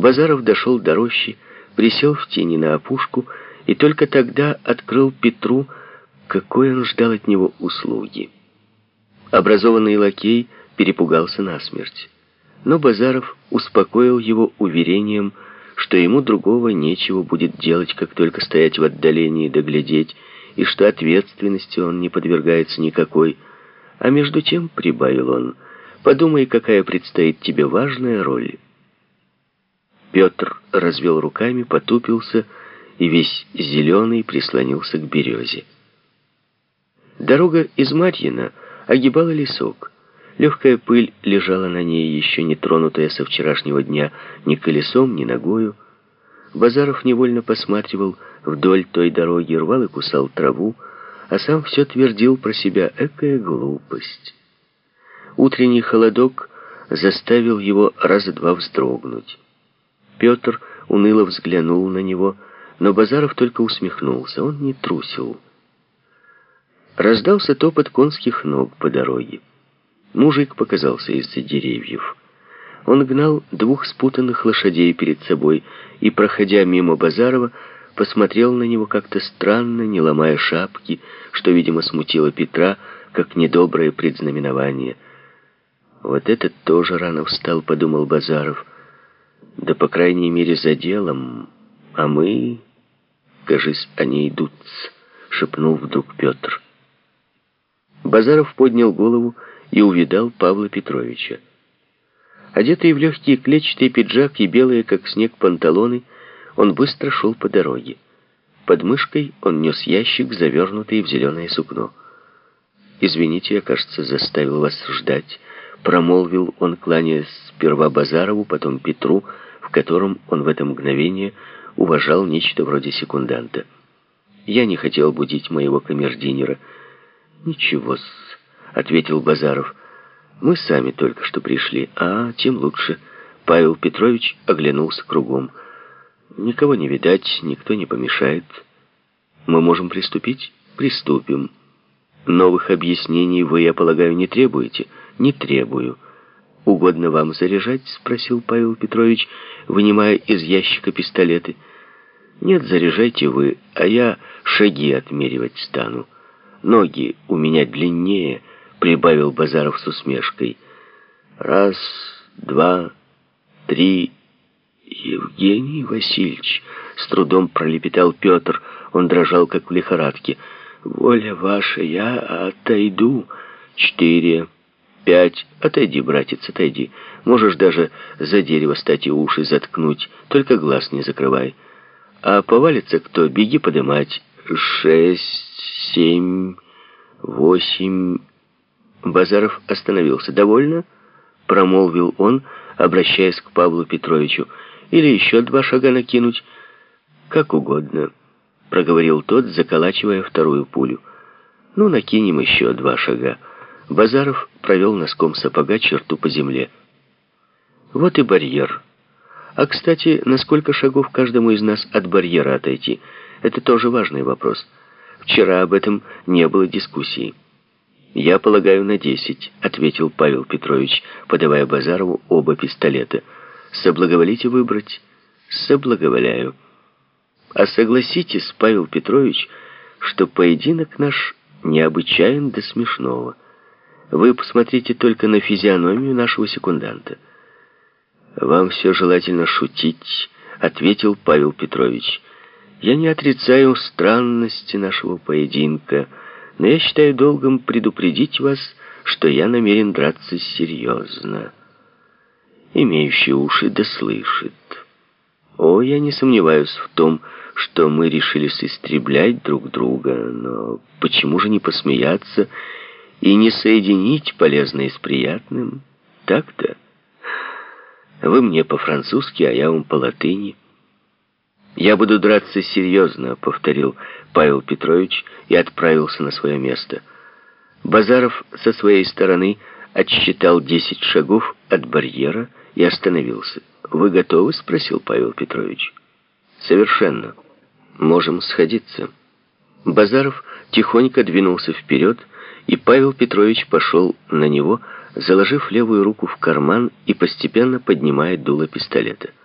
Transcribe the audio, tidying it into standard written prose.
Базаров дошел до рощи, присел в тени на опушку и только тогда открыл Петру, какой он ждал от него услуги. Образованный лакей перепугался насмерть. Но Базаров успокоил его уверением, что ему другого нечего будет делать, как только стоять в отдалении да глядеть, и что ответственности он не подвергается никакой. А между тем, прибавил он, подумай, какая предстоит тебе важная роль. Петр развел руками, потупился и весь зеленый прислонился к березе. Дорога из Марьина огибала лесок. Легкая пыль лежала на ней, еще не тронутая со вчерашнего дня ни колесом, ни ногою. Базаров невольно посматривал вдоль той дороги, рвал и кусал траву, а сам все твердил про себя: экая глупость. Утренний холодок заставил его раза два вздрогнуть. Петр уныло взглянул на него, но Базаров только усмехнулся, он не трусил. Раздался топот конских ног по дороге. Мужик показался из-за деревьев. Он гнал двух спутанных лошадей перед собой и, проходя мимо Базарова, посмотрел на него как-то странно, не ломая шапки, что, видимо, смутило Петра, как недоброе предзнаменование. «Вот этот тоже рано встал», — подумал Базаров. «Да, по крайней мере, за делом. А мы, кажись, они идут», — шепнул вдруг Петр. Базаров поднял голову и увидал Павла Петровича. Одетый в легкий клетчатый пиджак и белые, как снег, панталоны, он быстро шел по дороге. Под мышкой он нес ящик, завернутый в зеленое сукно. «Извините, я, кажется, заставил вас ждать», — промолвил он, кланяясь сперва Базарову, потом Петру, в котором он в это мгновение уважал нечто вроде секунданта. «Я не хотел будить моего камердинера». «Ничего-с», — ответил Базаров. «Мы сами только что пришли». «А, тем лучше». Павел Петрович оглянулся кругом. «Никого не видать, никто не помешает. Мы можем приступить?» «Приступим. Новых объяснений вы, я полагаю, не требуете?» «Не требую». «Угодно вам заряжать?» — спросил Павел Петрович, вынимая из ящика пистолеты. «Нет, заряжайте вы, а я шаги отмеривать стану. Ноги у меня длиннее», — прибавил Базаров с усмешкой. «Раз, два, три...» «Евгений Васильевич», — с трудом пролепетал Петр, он дрожал, как в лихорадке. «Воля ваша, я отойду». 4, 5, отойди, братец, отойди. Можешь даже за дерево стать и уши заткнуть, только глаз не закрывай. А повалится кто, беги подымать. 6, 7, 8... Базаров остановился. «Довольно?» — промолвил он, обращаясь к Павлу Петровичу. «Или еще 2 шага накинуть?» «Как угодно», — проговорил тот, заколачивая вторую пулю. «Ну, накинем еще 2 шага». Базаров провел носком сапога черту по земле. «Вот и барьер. А, кстати, на сколько шагов каждому из нас от барьера отойти? Это тоже важный вопрос. Вчера об этом не было дискуссии». «Я полагаю, на 10», — ответил Павел Петрович, подавая Базарову оба пистолета. «Соблаговолите выбрать?» «Соблаговоляю». «А согласитесь, Павел Петрович, что поединок наш необычайен до смешного. Вы посмотрите только на физиономию нашего секунданта». «Вам все желательно шутить», — ответил Павел Петрович. «Я не отрицаю странности нашего поединка, но я считаю долгом предупредить вас, что я намерен драться серьезно. Имеющий уши да слышит. О, я не сомневаюсь в том, что мы решились истреблять друг друга, но почему же не посмеяться и не соединить полезное с приятным? Так-то? Вы мне по-французски, а я вам по-латыни». «Я буду драться серьезно», — повторил Павел Петрович и отправился на свое место. Базаров со своей стороны отсчитал 10 шагов от барьера и остановился. «Вы готовы?» — спросил Павел Петрович. «Совершенно. Можем сходиться». Базаров тихонько двинулся вперед, и Павел Петрович пошел на него, заложив левую руку в карман и постепенно поднимая дуло пистолета.